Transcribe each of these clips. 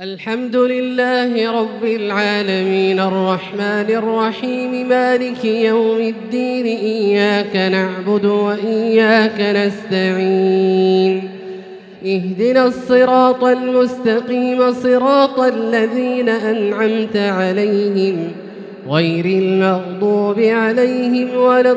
الحمد لله رب العالمين الرحمن الرحيم مالك يوم الدين إياك نعبد وإياك نستعين اهدنا الصراط المستقيم صراط الذين أنعمت عليهم غير المغضوب عليهم ولا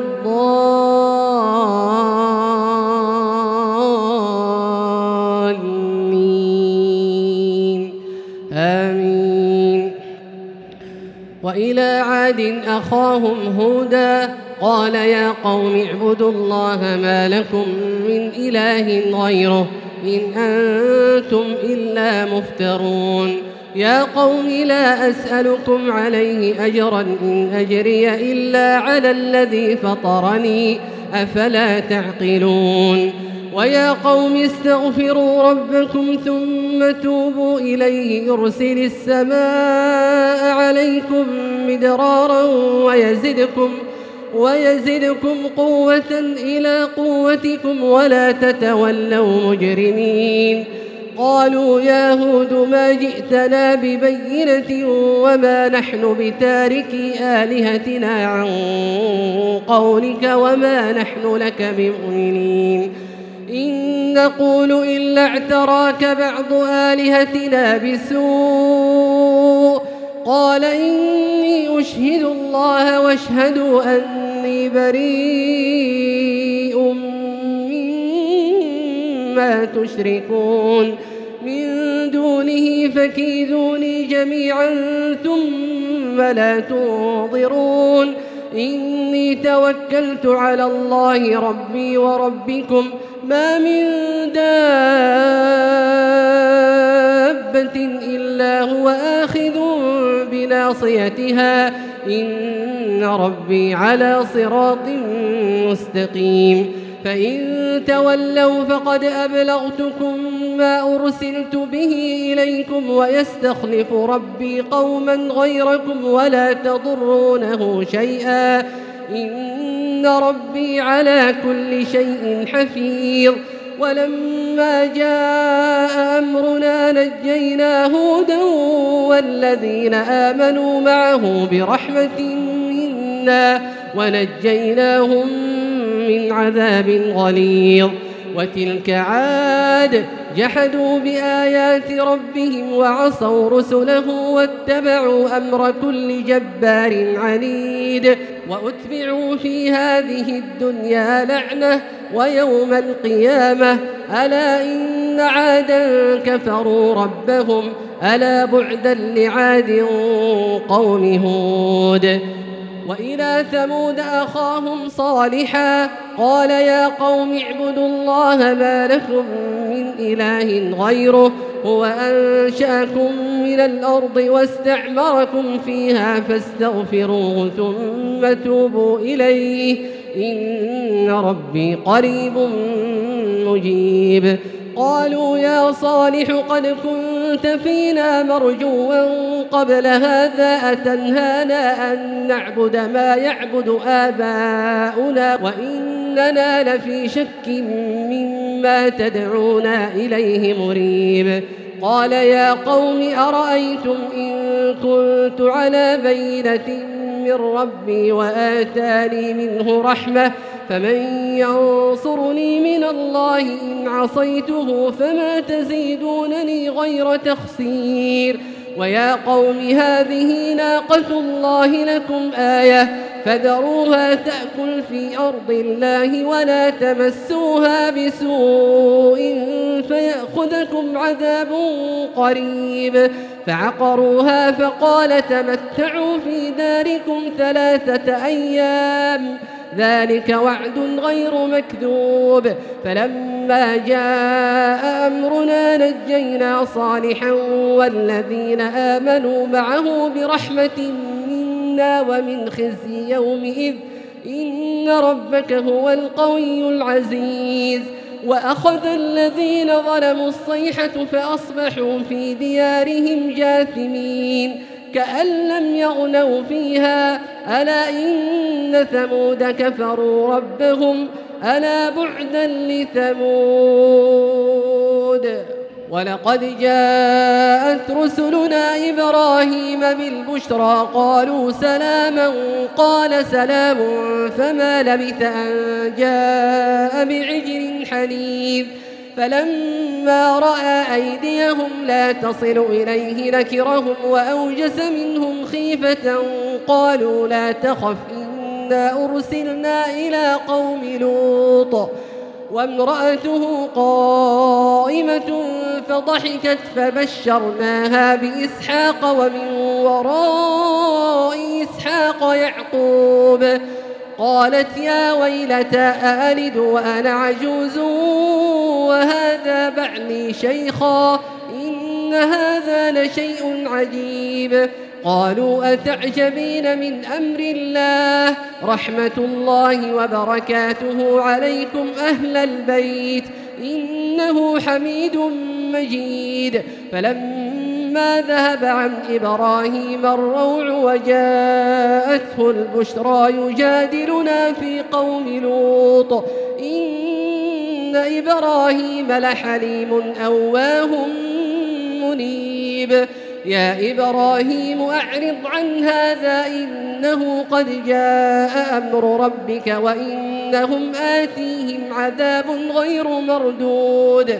الضالين آمين. وإلى عاد أخاهم هودا قال يا قوم اعبدوا الله ما لكم من إله غيره إن أنتم إلا مفترون. يا قوم لا أسألكم عليه أجرا إن أجري إلا على الذي فطرني أفلا تعقلون. ويا قوم استغفروا ربكم ثم توبوا إليه يرسل السماء عليكم مدرارا ويزدكم قوة إلى قوتكم ولا تتولوا مجرمين. قالوا يا هود ما جئتنا ببينة وما نحن بتاركي آلهتنا عن قولك وما نحن لك بمؤمنين إن نقول إلا اعتراك بعض آلهتنا بسوء. قال إني أشهد الله واشهدوا أني بريء مما تشركون من دونه فكيدوني جميعا ثم لا تنظرون. إني توكلت على الله ربي وربكم ما من دابة إلا هو آخذ بناصيتها إن ربي على صراط مستقيم. فإن تولوا فقد أبلغتكم ما أرسلت به إليكم ويستخلف ربي قوما غيركم ولا تضرونه شيئا إن ربي على كل شيء حفيظ. ولما جاء أمرنا نجينا هودا والذين آمنوا معه برحمة منا ونجيناهم من عذاب غليظ. وتلك عاد جحدوا بآيات ربهم وعصوا رسله واتبعوا أمر كل جبار عنيد. وأتبعوا في هذه الدنيا لعنة ويوم القيامة ألا إن عادا كفروا ربهم ألا بعدا لعاد قوم هود. وإلى ثمود أخاهم صالحا قال يا قوم اعبدوا الله ما لكم من إله غيره هو أنشأكم من الأرض واستعمركم فيها فاستغفروه ثم توبوا إليه إن ربي قريب مجيب. قالوا يا صالح قد كنت فينا مرجوا قبل هذا أتنهانا أن نعبد ما يعبد آباؤنا وإننا لفي شك مما تدعونا إليه مريب. قال يا قوم أرأيتم إن كنت على بينة من ربي وآتاني منه رحمة فمن ينصرني من الله إن عصيته فما تزيدونني غير تخسير. ويا قوم هذه ناقة الله لكم آية فذروها تأكل في أرض الله ولا تمسوها بسوء فيأخذكم عذاب قريب. فعقروها فقال تمتعوا في داركم 3 أيام ذلك وعد غير مكذوب. فلما جاء أمرنا نجينا صالحا والذين آمنوا معه برحمة منا ومن خزي يومئذ إن ربك هو القوي العزيز. وأخذ الذين ظلموا الصيحة فأصبحوا في ديارهم جاثمين كأن لم يغنوا فيها ألا إن ثمود كفروا ربهم ألا بعدا لثمود. ولقد جاءت رسلنا إبراهيم بالبشرى قالوا سلاما قال سلام فما لبث أن جاء بعجل حنيذ فلما رأى أيديهم لا تصل إليه نكرهم وأوجس منهم خيفة قالوا لا تخف إنا أرسلنا إلى قوم لوط وامرأته قائمة فضحكت فبشرناها بإسحاق ومن وراء إسحاق يعقوب قالت يا ويلتى أألد وأنا عجوز وهذا بعلي شيخا إن هذا لشيء عجيب قالوا أتعجبين من أمر الله رحمة الله وبركاته عليكم أهل البيت إنه حميد مجيد فلما ذهب عن إبراهيم الروع وجاءته البشرى يجادلنا في قوم لوط إن إبراهيم لحليم أواه منيب يا إبراهيم أعرض عن هذا إنه قد جاء أمر ربك وإنهم آتيهم عذاب غير مردود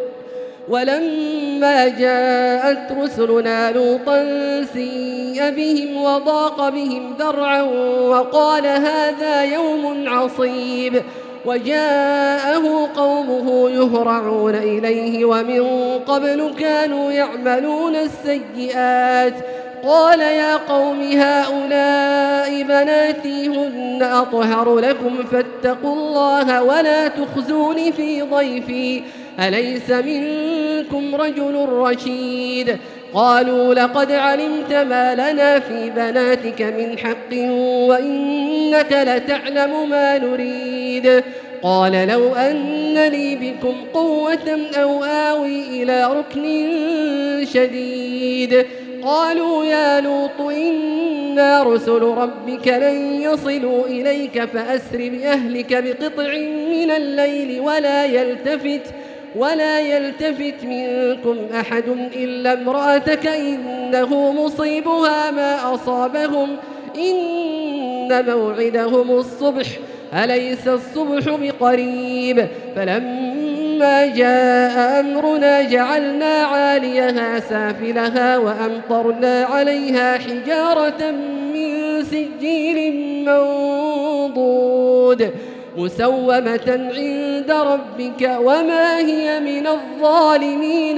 ولما جاءت رسلنا لوطا سيء بهم وضاق بهم ذرعا وقال هذا يوم عصيب وجاءه قومه يهرعون إليه ومن قبل كانوا يعملون السيئات قال يا قوم هؤلاء بناتي هن أطهر لكم فاتقوا الله ولا تخزون في ضيفي أليس منكم رجل رشيد قالوا لقد علمت ما لنا في بناتك من حق وإنك لتعلم ما نريد قال لو أن لي بكم قوة أو آوي إلى ركن شديد قالوا يا لوط إنا رسل ربك لن يصلوا إليك فأسر بأهلك بقطع من الليل ولا يلتفت منكم أحد إلا امرأتك إنه مصيبها ما أصابهم إن موعدهم الصبح أليس الصبح بقريب فلما جاء أمرنا جعلنا عاليها سافلها وأمطرنا عليها حجارة من سجيل منضود مسومة عند ربك وما هي من الظالمين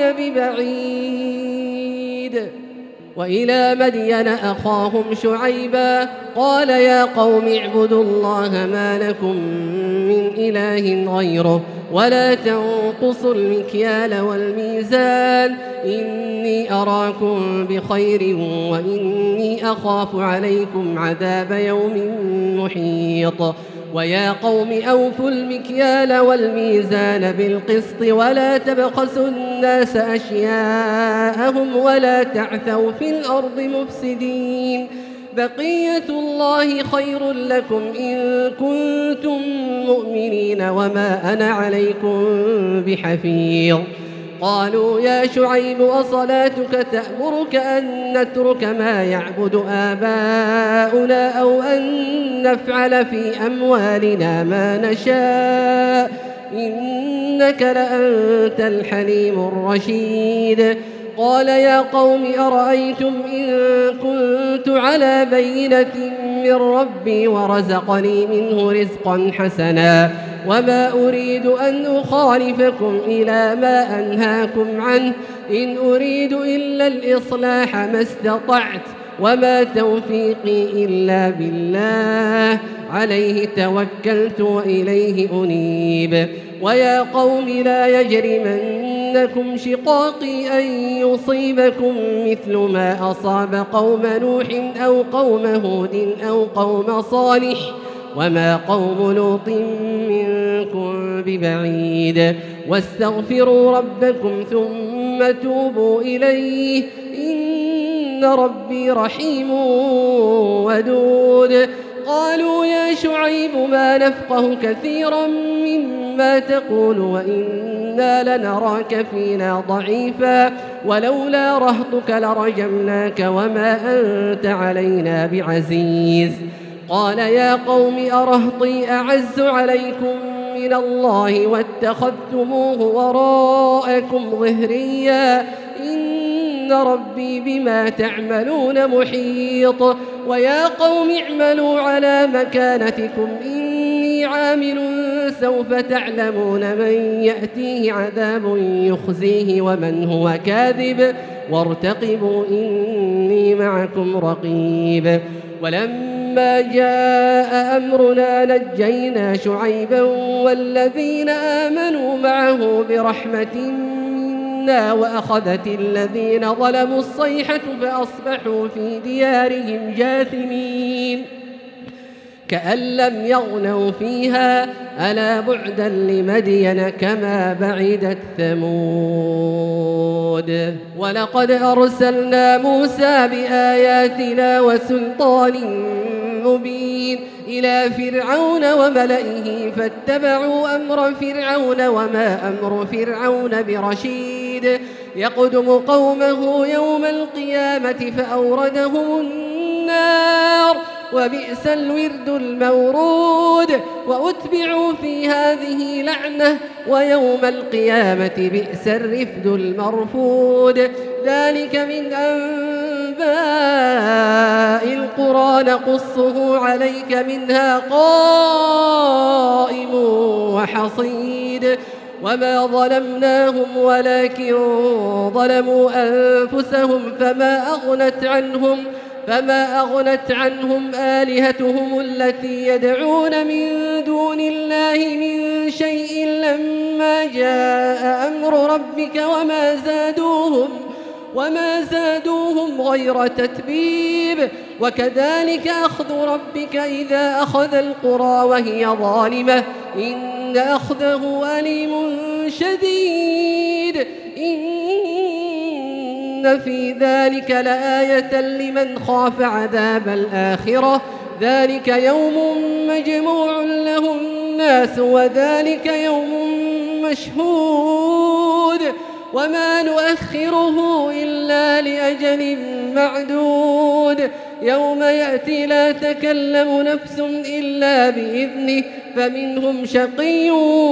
ببعيد وإلى مدين أخاهم شعيبا قال يا قوم اعبدوا الله ما لكم من إله غيره ولا تنقصوا المكيال والميزان إني أراكم بخير وإني أخاف عليكم عذاب يوم محيط ويا قوم أوفوا المكيال والميزان بالقسط ولا تبخسوا الناس أشياءهم ولا تعثوا في الأرض مفسدين بقية الله خير لكم إن كنتم مؤمنين وما أنا عليكم بحفيظ قالوا يا شعيب أصلاتك تأمرك أن نترك ما يعبد آباؤنا أو أن نفعل في أموالنا ما نشاء إنك لأنت الحليم الرشيد قال يا قوم أرأيتم إن كنت على بينة من ربي ورزقني منه رزقا حسنا وما أريد أن أخالفكم إلى ما أنهاكم عنه إن أريد إلا الإصلاح ما استطعت وما توفيقي إلا بالله عليه توكلت وإليه أنيب ويا قوم لا يجرمنكم شقاقي أن يصيبكم مثل ما أصاب قوم نوح أو قوم هود أو قوم صالح وما قوم لوط منكم ببعيد واستغفروا ربكم ثم توبوا إليه إن ربي رحيم ودود قالوا يا شعيب ما نفقه كثيرا مما تقول وإنا إنا لنراك فينا ضعيفا ولولا رهطك لرجمناك وما أنت علينا بعزيز. قال يا قوم أرهطي أعز عليكم من الله واتخذتموه وراءكم ظهريا إن ربي بما تعملون محيط. ويا قوم اعملوا على مكانتكم إني عامل سوف تعلمون من يأتيه عذاب يخزيه ومن هو كاذب وارتقبوا إني معكم رقيب. ولما جاء أمرنا نجينا شعيبا والذين آمنوا معه برحمة منا وأخذت الذين ظلموا الصيحة فأصبحوا في ديارهم جاثمين كأن لم يغنوا فيها ألا بعدا لمدين كما بعدت ثمود. ولقد أرسلنا موسى بآياتنا وسلطان مبين إلى فرعون وملئه فاتبعوا أمر فرعون وما أمر فرعون برشيد يقدم قومه يوم القيامة فأوردهم النار وبئس الورد المورود وأتبعوا في هذه لعنة ويوم القيامة بئس الرفد المرفود. ذلك من أنباء القرى نقصه عليك منها قائم وحصيد. وما ظلمناهم ولكن ظلموا أنفسهم فما أغنت عنهم آلهتهم التي يدعون من دون الله من شيء لما جاء أمر ربك وما زادوهم غير تتبيب. وكذلك أخذ ربك إذا أخذ القرى وهي ظالمة إن أخذه أليم شديد. إن في ذلك لآية لمن خاف عذاب الآخرة ذلك يوم مجموع له الناس وذلك يوم مشهود وما نؤخره إلا لأجل معدود. يوم يأتي لا تكلم نفس إلا بإذنه فمنهم شقي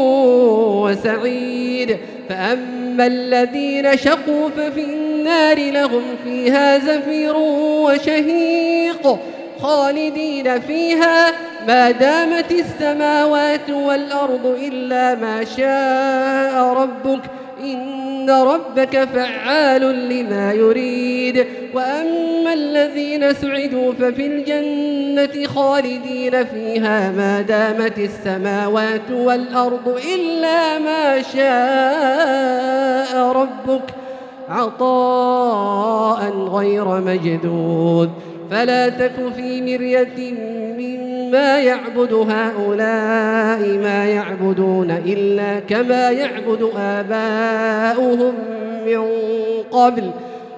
وسعيد. فأما الذين شقوا ففي النار لهم فيها زفير وشهيق خالدين فيها ما دامت السماوات والأرض إلا ما شاء ربك إن ربك فعال لما يريد. وأما الذين سعدوا ففي الجنة خالدين فيها ما دامت السماوات والأرض إلا ما شاء ربك عطاء غير مجدود. فلا تك في مرية مما يعبد هؤلاء ما يعبدون إلا كما يعبد آباؤهم من قبل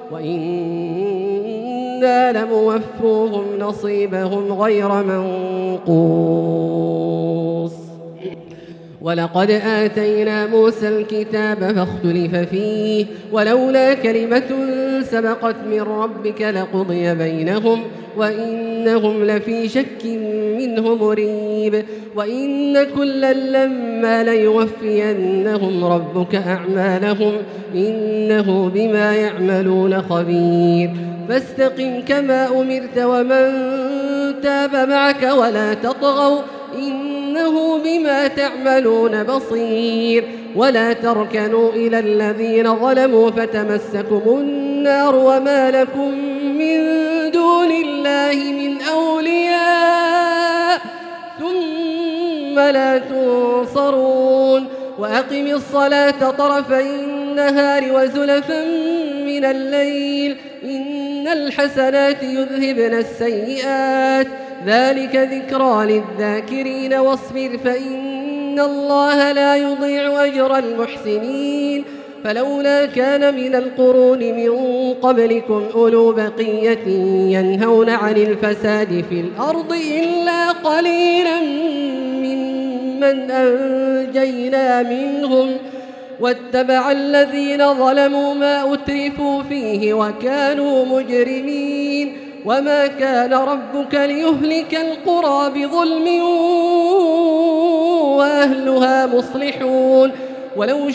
وإنا لموفوهم نصيبهم غير منقوص. ولقد آتينا موسى الكتاب فاختلف فيه ولولا كلمة سبقت من ربك لقضي بينهم وإنهم لفي شك منه مريب. وإن كلا لما ليوفينهم ربك أعمالهم إنه بما يعملون خبير. فاستقم كما أمرت ومن تاب معك ولا تطغوا إنه بما تعملون بصير. ولا تركنوا إلى الذين ظلموا فتمسكم النار وما لكم من دون الله من أولياء ثم لا تنصرون. وأقم الصلاة طرفي النهار وزلفا من الليل إن الحسنات يذهبن السيئات ذلك ذكرى للذاكرين. واصبر فإن الله لا يضيع أجر المحسنين. فلولا كان من القرون من قبلكم أولو بقية ينهون عن الفساد في الأرض إلا قليلا ممن أنجينا منهم واتبع الذين ظلموا ما أترفوا فيه وكانوا مجرمين وما كان ربك ليهلك القرى بظلم وأهلها مصلحون ولو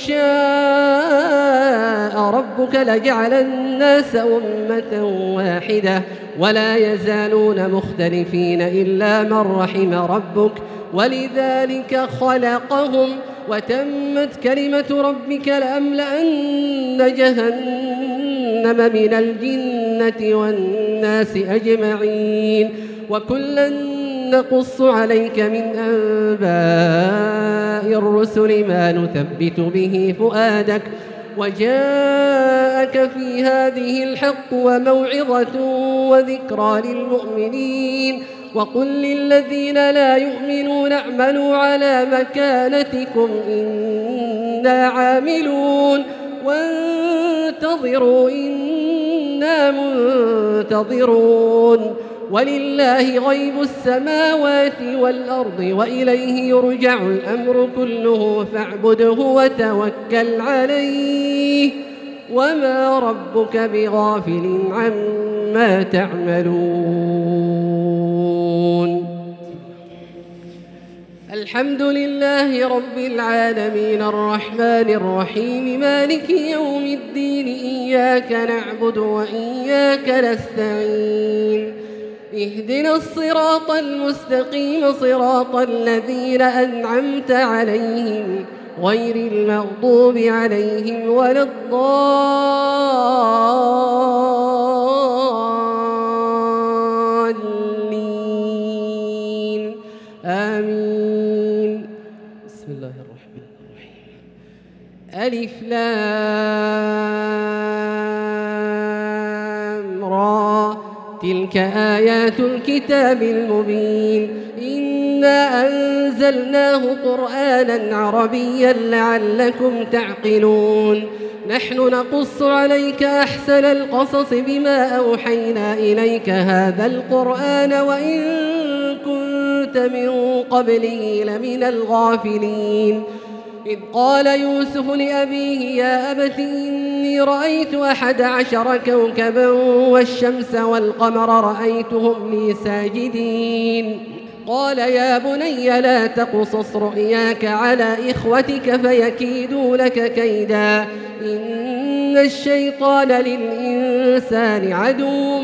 شاء ربك لجعل الناس أمة واحدة ولا يزالون مختلفين إلا من رحم ربك ولذلك خلقهم وتمت كلمة ربك لأملأن جهنم من الجنة والناس أجمعين وكلا نقص عليك من أنباء الرسل ما نثبت به فؤادك وجاءك في هذه الحق وموعظة وذكرى للمؤمنين وقل للذين لا يؤمنون اعملوا على مكانتكم إنا عاملون وانتظروا إنا منتظرون ولله غيب السماوات والأرض وإليه يرجع الأمر كله فاعبده وتوكل عليه وما ربك بغافل عما تعملون الحمد لله رب العالمين الرحمن الرحيم مالك يوم الدين إياك نعبد وإياك نستعين اهدنا الصراط المستقيم صراط الذين أنعمت عليهم غير المغضوب عليهم ولا الضالين آمين بسم الله الرحمن الرحيم ألف لام را تلك آيات الكتاب المبين إنا أنزلناه قرآنا عربيا لعلكم تعقلون نحن نقص عليك أحسن القصص بما أوحينا إليك هذا القرآن وإن كنت من قبله لمن الغافلين إذ قال يوسف لأبيه يا أبت إني رأيت 11 كوكبا والشمس والقمر رأيتهم لي ساجدين قال يا بني لا تقصص رؤياك على إخوتك فيكيدوا لك كيدا إن الشيطان للإنسان عدو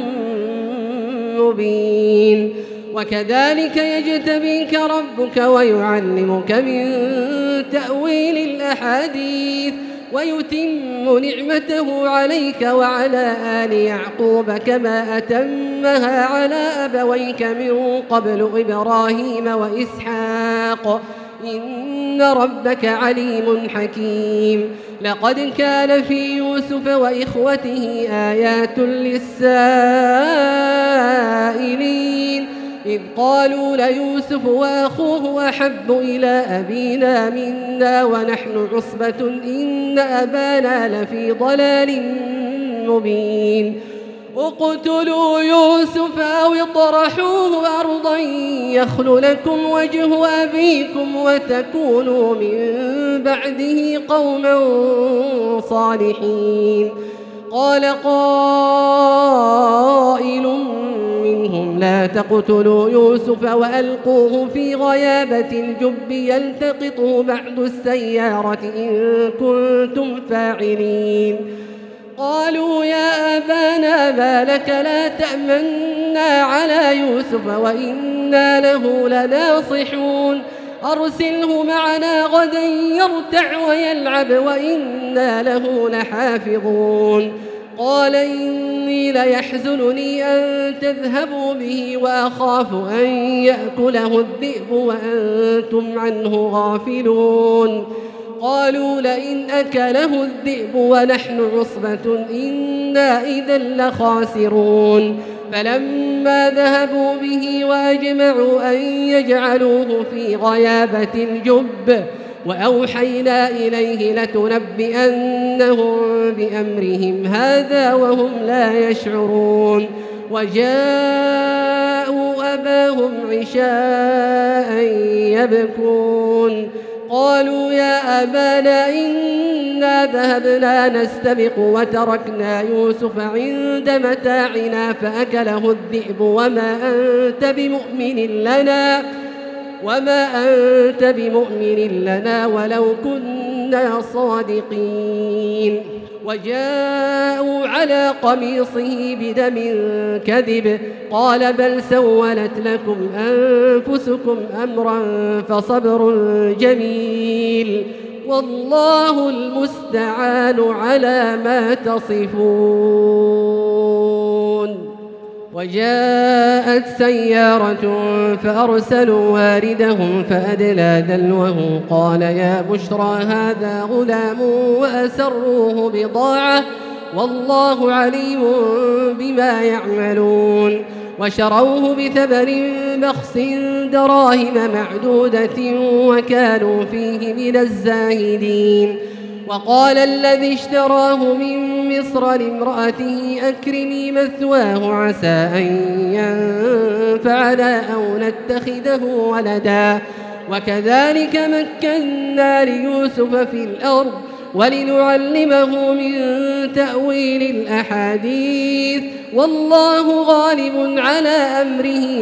مبين وكذلك يجتبيك ربك ويعلمك من تأويل الأحاديث ويتم نعمته عليك وعلى آل يعقوب كما أتمها على أبويك من قبل إبراهيم وإسحاق إن ربك عليم حكيم لقد كان في يوسف وإخوته آيات للسائلين إذ قالوا ليوسف وأخوه أحب إلى أبينا منا ونحن عصبة إن أبانا لفي ضلال مبين اقتلوا يوسف أو اطرحوه أرضا يخل لكم وجه أبيكم وتكونوا من بعده قوما صالحين قال قائل منهم لا تقتلوا يوسف وألقوه في غيابة الجب يلتقطه بعض السيارة إن كنتم فاعلين قالوا يا أبانا ما لك لا تأمنا على يوسف وإنا له لناصحون أرسله معنا غدا يرتع ويلعب وإنا له لحافظون قال إني ليحزنني أن تذهبوا به وأخاف أن يأكله الذئب وأنتم عنه غافلون قالوا لئن أكله الذئب ونحن عصبة إنا إذا لخاسرون فلما ذهبوا به وأجمعوا أن يجعلوه في غيابة الجب وأوحينا إليه لتنبئنهم بأمرهم هذا وهم لا يشعرون وجاءوا أباهم عشاء يبكون قالوا يا أبانا إنا ذهبنا نستبق وتركنا يوسف عند متاعنا فأكله الذئب وما أنت بمؤمن لنا ولو كنا صادقين. وجاءوا على قميصه بدم كذب قال بل سولت لكم أنفسكم أمرا فصبر جميل والله المستعان على ما تصفون. وجاءت سيارة فأرسلوا واردهم فأدلى دلوه قال يا بشرى هذا غلام وأسروه بضاعة والله عليم بما يعملون. وشروه بثمن بخس دراهم معدودة وكانوا فيه من الزاهدين. وقال الذي اشتراه من مصر لامرأته أكرمي مثواه عسى أن ينفعنا أو نتخذه ولدا. وكذلك مكنا ليوسف في الأرض ولنعلمه من تأويل الأحاديث والله غالب على أمره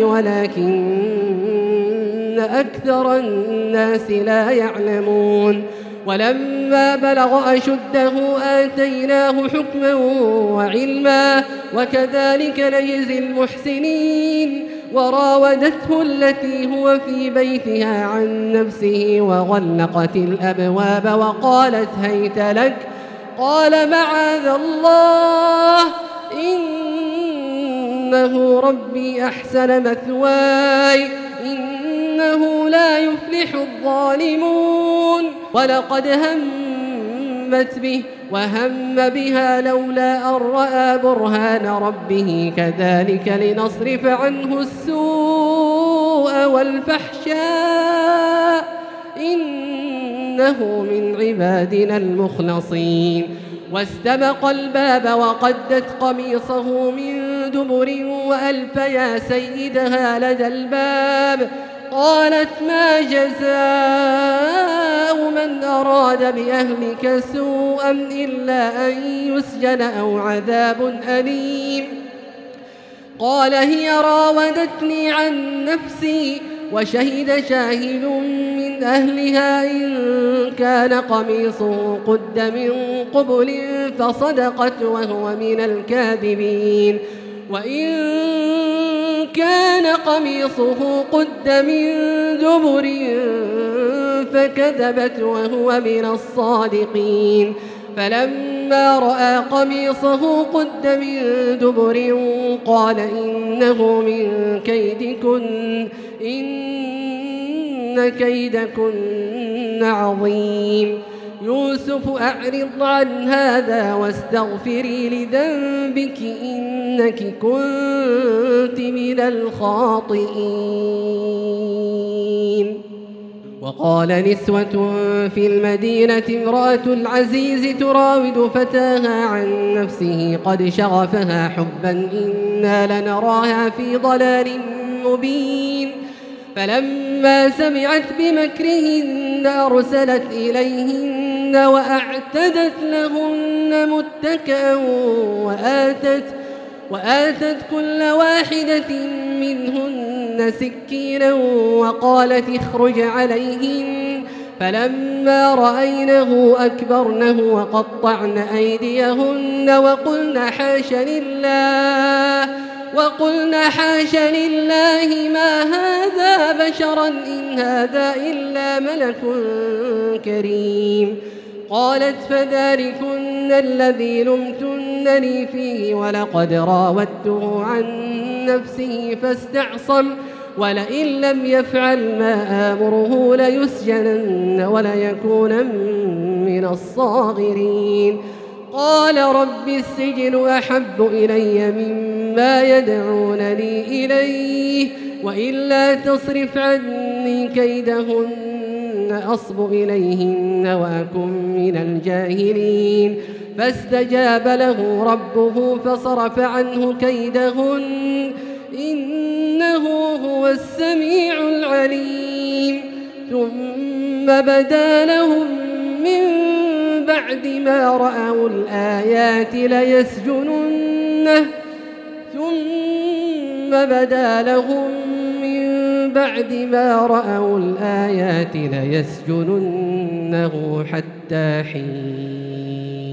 ولكن أكثر الناس لا يعلمون. ولما بلغ أشده آتيناه حكما وعلما وكذلك نجزي المحسنين. وراودته التي هو في بيتها عن نفسه وغلقت الأبواب وقالت هيت لك قال معاذ الله إنه ربي أحسن مثواي إنه لا يفلح الظالمون. ولقد همت به وهم بها لولا أن رأى برهان ربه كذلك لنصرف عنه السوء والفحشاء إنه من عبادنا المخلصين. واستبق الباب وقدت قميصه من دبر وألف يا سيدها لدى الباب قالت ما جزاء من أراد بأهلك سوءا إلا أن يسجن أو عذاب أليم. قال هي راودتني عن نفسي وشهد شاهد من أهلها إن كان قميصه قد من قبل فصدقت وهو من الكاذبين وإن كان قميصه قد من دبر فكذبت وهو من الصادقين. فلما رأى قميصه قد من دبر قال إنه من كيدكن إن كيدكن عظيم. يوسف أعرض عن هذا واستغفري لذنبك إنك كنت من الخاطئين. وقال نسوة في المدينة امرأة العزيز تراود فتاها عن نفسه قد شغفها حبا إنا لنراها في ضلال مبين. فلما سمعت بمكرهن أرسلت إليهن وأعتدت لهن متكئا وآتت كل واحدة منهن سكينا وقالت اخرج عليهن. فلما رأينه أكبرنه وقطعن أيديهن وقلن حاش لله ما هذا بشرا إن هذا إلا ملك كريم. قالت فذلكن الذي لمتنني فيه ولقد راودته عن نفسه فاستعصم ولئن لم يفعل ما آمره ليسجنن وليكونن من الصاغرين. قال رب السجن أحب إلي مما يدعونني إليه وإلا تصرف عني كيدهن أصب إليهن وأكن من الجاهلين. فاستجاب له ربه فصرف عنه كيدهن إنه هو السميع العليم. ثم بدا لهم من بعد ما رأوا الآيات ليسجننه حتى حين.